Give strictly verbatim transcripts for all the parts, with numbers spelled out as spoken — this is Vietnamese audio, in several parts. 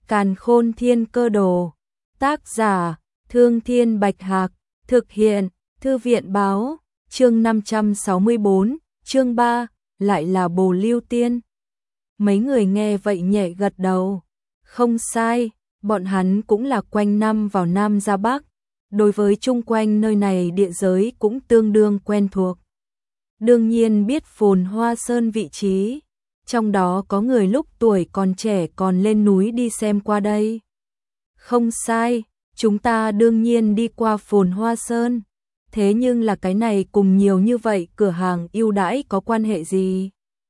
Càn Khôn Thiên Cơ Đồ. Tác giả: Thương Thiên Bạch Hạc. Thực hiện: Thư viện báo. Chương năm trăm sáu mươi tư, chương ba, lại là Bồ Lưu Tiên. Mấy người nghe vậy nhẹ gật đầu. Không sai, bọn hắn cũng là quanh năm vào Nam ra Bắc. Đối với chung quanh nơi này địa giới cũng tương đương quen thuộc. Đương nhiên biết Phồn Hoa Sơn vị trí. Trong đó có người lúc tuổi còn trẻ còn lên núi đi xem qua đây. Không sai, chúng ta đương nhiên đi qua Phồn Hoa Sơn. Thế nhưng là cái này cùng nhiều như vậy cửa hàng ưu đãi có quan hệ gì?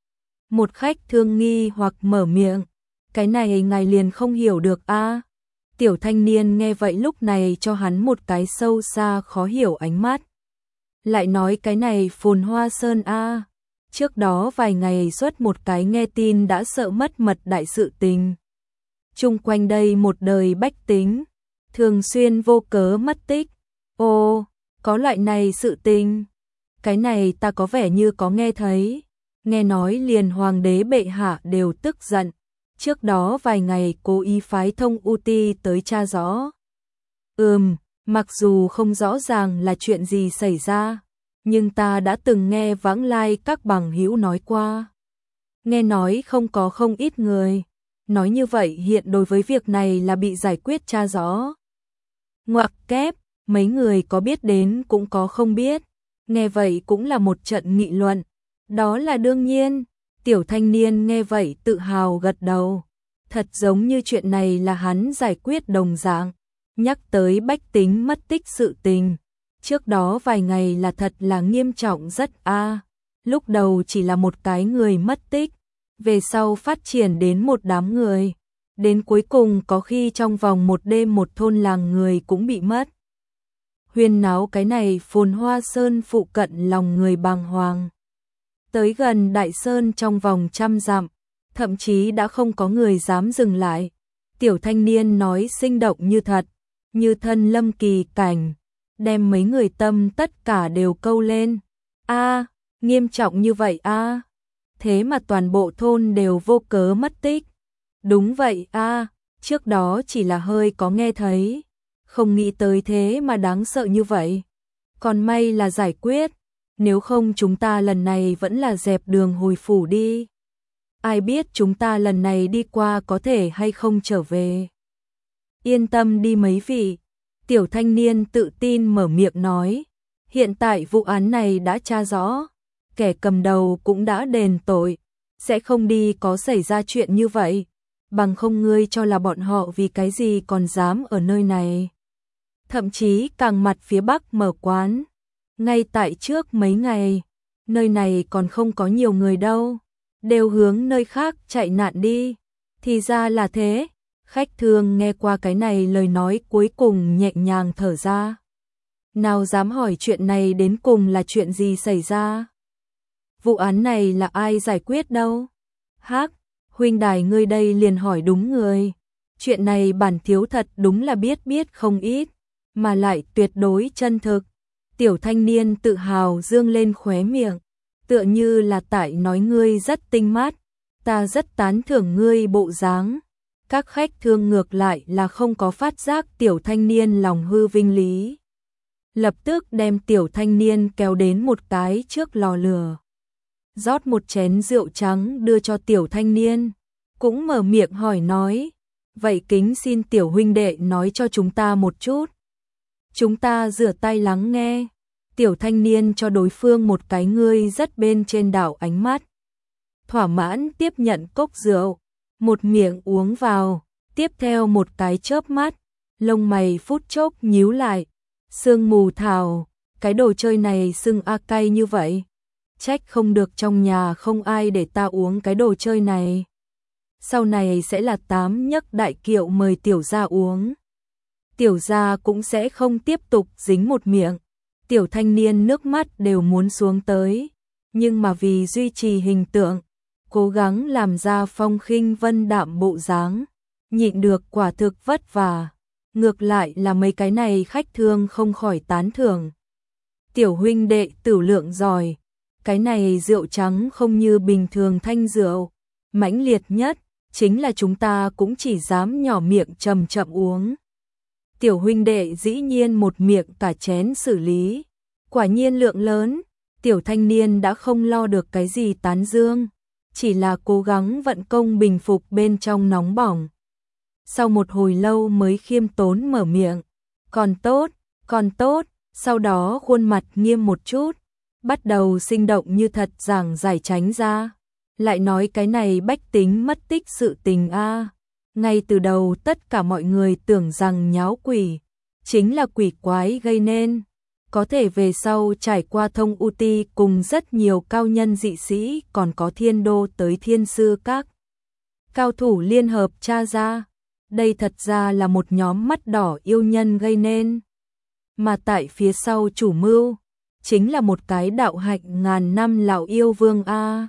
Một khách thương nghi hoặc mở miệng. Cái này ngài liền không hiểu được a à? Tiểu thanh niên nghe vậy lúc này cho hắn một cái sâu xa khó hiểu ánh mắt. Lại nói cái này Phồn Hoa Sơn a à? Trước đó vài ngày xuất một cái nghe tin đã sợ mất mật đại sự tình. Chung quanh đây một đời bách tính, thường xuyên vô cớ mất tích. Ồ, có loại này sự tình. Cái này ta có vẻ như có nghe thấy. Nghe nói liền hoàng đế bệ hạ đều tức giận. Trước đó vài ngày cố ý phái thông U Ti tới tra rõ. Ừm, mặc dù không rõ ràng là chuyện gì xảy ra, nhưng ta đã từng nghe vãng lai các bằng hữu nói qua. Nghe nói không có không ít người. Nói như vậy hiện đối với việc này là bị giải quyết tra rõ. Ngoặc kép, mấy người có biết đến cũng có không biết. Nghe vậy cũng là một trận nghị luận. Đó là đương nhiên. Tiểu thanh niên nghe vậy tự hào gật đầu. Thật giống như chuyện này là hắn giải quyết đồng dạng. Nhắc tới bách tính mất tích sự tình. Trước đó vài ngày là thật là nghiêm trọng rất a. À. Lúc đầu chỉ là một cái người mất tích. Về sau phát triển đến một đám người. Đến cuối cùng có khi trong vòng một đêm một thôn làng người cũng bị mất. Huyên náo cái này Phồn Hoa Sơn phụ cận lòng người bàng hoàng. Tới gần Đại Sơn trong vòng trăm dặm, thậm chí đã không có người dám dừng lại. Tiểu thanh niên nói sinh động như thật, như thân lâm kỳ cảnh, đem mấy người tâm tất cả đều câu lên. A, nghiêm trọng như vậy a. À. Thế mà toàn bộ thôn đều vô cớ mất tích. Đúng vậy a, à, trước đó chỉ là hơi có nghe thấy, không nghĩ tới thế mà đáng sợ như vậy. Còn may là giải quyết. Nếu không chúng ta lần này vẫn là dẹp đường hồi phủ đi. Ai biết chúng ta lần này đi qua có thể hay không trở về. Yên tâm đi mấy vị. Tiểu thanh niên tự tin mở miệng nói. Hiện tại vụ án này đã tra rõ. Kẻ cầm đầu cũng đã đền tội. Sẽ không đi có xảy ra chuyện như vậy. Bằng không ngươi cho là bọn họ vì cái gì còn dám ở nơi này. Thậm chí càng mặt phía bắc mở quán. Ngay tại trước mấy ngày, nơi này còn không có nhiều người đâu, đều hướng nơi khác chạy nạn đi. Thì ra là thế, khách thương nghe qua cái này lời nói cuối cùng nhẹ nhàng thở ra. Nào dám hỏi chuyện này đến cùng là chuyện gì xảy ra? Vụ án này là ai giải quyết đâu? Hắc, huynh đài ngươi đây liền hỏi đúng người. Chuyện này bản thiếu thật đúng là biết biết không ít, mà lại tuyệt đối chân thực. Tiểu thanh niên tự hào dương lên khóe miệng, tựa như là tại nói ngươi rất tinh mắt, ta rất tán thưởng ngươi bộ dáng. Các khách thương ngược lại là không có phát giác tiểu thanh niên lòng hư vinh lý. Lập tức đem tiểu thanh niên kéo đến một cái trước lò lửa. Rót một chén rượu trắng đưa cho tiểu thanh niên, cũng mở miệng hỏi nói, vậy kính xin tiểu huynh đệ nói cho chúng ta một chút. Chúng ta rửa tay lắng nghe. Tiểu thanh niên cho đối phương một cái ngươi rất bên trên đảo ánh mắt. Thỏa mãn tiếp nhận cốc rượu, một miệng uống vào, tiếp theo một cái chớp mắt, lông mày phút chốc nhíu lại. Sương mù thảo, cái đồ chơi này sưng a cay như vậy. Trách không được trong nhà không ai để ta uống cái đồ chơi này. Sau này sẽ là tám nhấc đại kiệu mời tiểu gia uống. Tiểu gia cũng sẽ không tiếp tục dính một miệng. Tiểu thanh niên nước mắt đều muốn xuống tới, nhưng mà vì duy trì hình tượng, cố gắng làm ra phong khinh vân đạm bộ dáng, nhịn được quả thực vất vả. Ngược lại là mấy cái này khách thương không khỏi tán thưởng. Tiểu huynh đệ tử lượng giỏi, cái này rượu trắng không như bình thường thanh rượu, mãnh liệt nhất, chính là chúng ta cũng chỉ dám nhỏ miệng chậm chậm uống. Tiểu huynh đệ dĩ nhiên một miệng cả chén xử lý, quả nhiên lượng lớn, tiểu thanh niên đã không lo được cái gì tán dương, chỉ là cố gắng vận công bình phục bên trong nóng bỏng. Sau một hồi lâu mới khiêm tốn mở miệng, còn tốt, còn tốt, sau đó khuôn mặt nghiêm một chút, bắt đầu sinh động như thật giảng giải tránh ra, lại nói cái này bách tính mất tích sự tình a. Ngay từ đầu tất cả mọi người tưởng rằng nháo quỷ, chính là quỷ quái gây nên, có thể về sau trải qua thông u ti cùng rất nhiều cao nhân dị sĩ còn có thiên đô tới thiên sư các cao thủ liên hợp tra ra, đây thật ra là một nhóm mắt đỏ yêu nhân gây nên. Mà tại phía sau chủ mưu, chính là một cái đạo hạnh ngàn năm lão yêu vương a.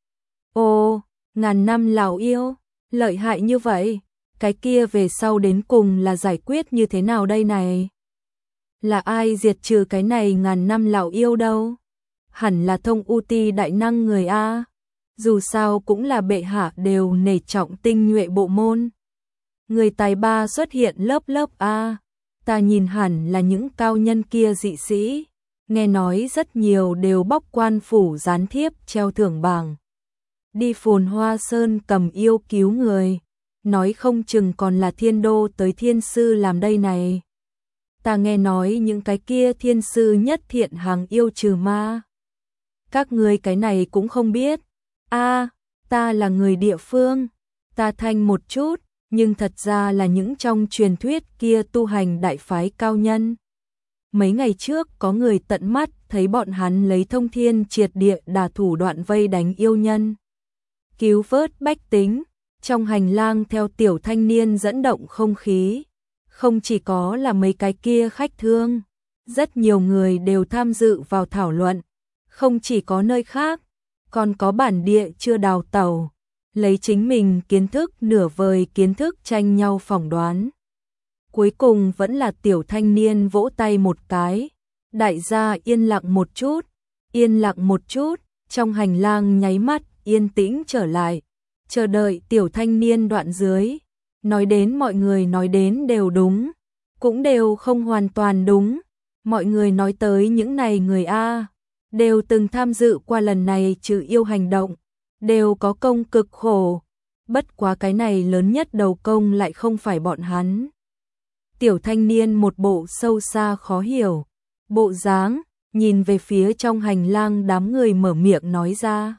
Ồ, ngàn năm lão yêu, lợi hại như vậy, cái kia về sau đến cùng là giải quyết như thế nào đây này? Là ai diệt trừ cái này ngàn năm lão yêu đâu? Hẳn là thông u ti đại năng người a. Dù sao cũng là bệ hạ đều nể trọng tinh nhuệ bộ môn. Người tài ba xuất hiện lớp lớp a. Ta nhìn hẳn là những cao nhân kia dị sĩ, nghe nói rất nhiều đều bóc quan phủ gián thiếp treo thưởng bảng. Đi Phồn Hoa Sơn cầm yêu cứu người, nói không chừng còn là thiên đô tới thiên sư làm đây này. Ta nghe nói những cái kia thiên sư nhất thiện hàng yêu trừ ma. Các ngươi cái này cũng không biết. A, ta là người địa phương, ta thanh một chút, nhưng thật ra là những trong truyền thuyết kia tu hành đại phái cao nhân. Mấy ngày trước có người tận mắt thấy bọn hắn lấy thông thiên triệt địa đả thủ đoạn vây đánh yêu nhân, cứu vớt bách tính, trong hành lang theo tiểu thanh niên dẫn động không khí. Không chỉ có là mấy cái kia khách thương, rất nhiều người đều tham dự vào thảo luận, không chỉ có nơi khác, còn có bản địa chưa đào tẩu, lấy chính mình kiến thức nửa vời kiến thức tranh nhau phỏng đoán. Cuối cùng vẫn là tiểu thanh niên vỗ tay một cái, đại gia yên lặng một chút, yên lặng một chút, trong hành lang nháy mắt yên tĩnh trở lại, chờ đợi tiểu thanh niên đoạn dưới. Nói đến mọi người nói đến đều đúng, cũng đều không hoàn toàn đúng. Mọi người nói tới những này người A, đều từng tham dự qua lần này trừ yêu hành động, đều có công cực khổ. Bất quá cái này lớn nhất đầu công lại không phải bọn hắn. Tiểu thanh niên một bộ sâu xa khó hiểu, bộ dáng, nhìn về phía trong hành lang đám người mở miệng nói ra.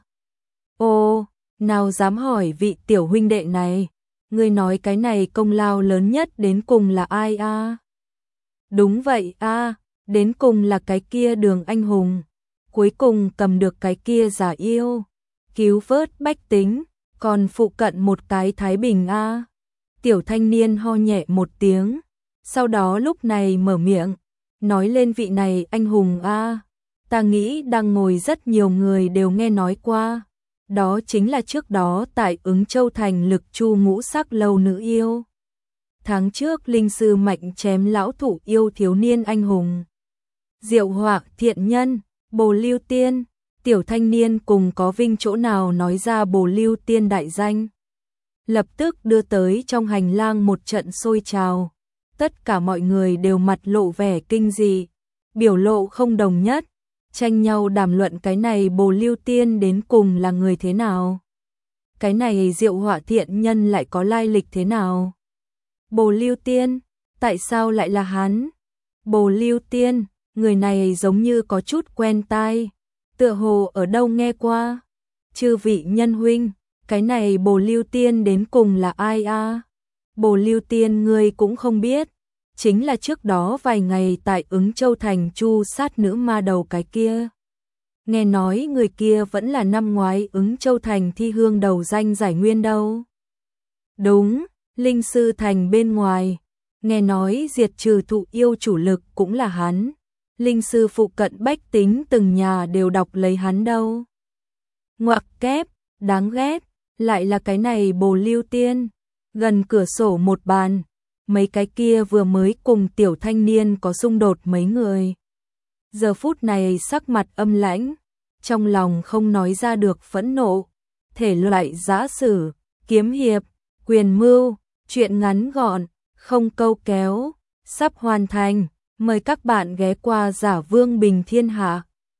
Ô, nào dám hỏi vị tiểu huynh đệ này, ngươi nói cái này công lao lớn nhất đến cùng là ai a? À? Đúng vậy a, à, đến cùng là cái kia Đường anh hùng, cuối cùng cầm được cái kia giả yêu, cứu vớt bách tính, còn phụ cận một cái Thái Bình a. À. Tiểu thanh niên ho nhẹ một tiếng, sau đó lúc này mở miệng, nói lên vị này anh hùng a, à. Ta nghĩ đang ngồi rất nhiều người đều nghe nói qua. Đó chính là trước đó tại Ứng Châu Thành Lực Chu ngũ sắc lâu nữ yêu. Tháng trước linh sư mạnh chém lão thủ yêu thiếu niên anh hùng. Diệu Họa thiện nhân, Bồ Lưu Tiên, tiểu thanh niên cùng có vinh chỗ nào nói ra Bồ Lưu Tiên đại danh. Lập tức đưa tới trong hành lang một trận sôi trào. Tất cả mọi người đều mặt lộ vẻ kinh dị, biểu lộ không đồng nhất. Tranh nhau đàm luận cái này Bồ Lưu Tiên đến cùng là người thế nào. Cái này Diệu Họa thiện nhân lại có lai lịch thế nào. Bồ Lưu Tiên, tại sao lại là hắn? Bồ Lưu Tiên, người này giống như có chút quen tai, tựa hồ ở đâu nghe qua. Chư vị nhân huynh, cái này Bồ Lưu Tiên đến cùng là ai a? À? Bồ Lưu Tiên ngươi cũng không biết. Chính là trước đó vài ngày tại Ứng Châu Thành chu sát nữ ma đầu cái kia. Nghe nói người kia vẫn là năm ngoái Ứng Châu Thành thi hương đầu danh giải nguyên đâu. Đúng, linh sư thành bên ngoài. Nghe nói diệt trừ thụ yêu chủ lực cũng là hắn. Linh sư phụ cận bách tính từng nhà đều đọc lấy hắn đâu. Ngoặc kép, đáng ghét, lại là cái này Bồ Lưu Tiên. Gần cửa sổ một bàn. Mấy cái kia vừa mới cùng tiểu thanh niên có xung đột mấy người. Giờ phút này sắc mặt âm lãnh, trong lòng không nói ra được phẫn nộ, thể loại giã sử, kiếm hiệp, Quyền mưu, chuyện ngắn gọn, không câu kéo, sắp hoàn thành. Mời các bạn ghé qua Giả Vương Bình Thiên Hạ.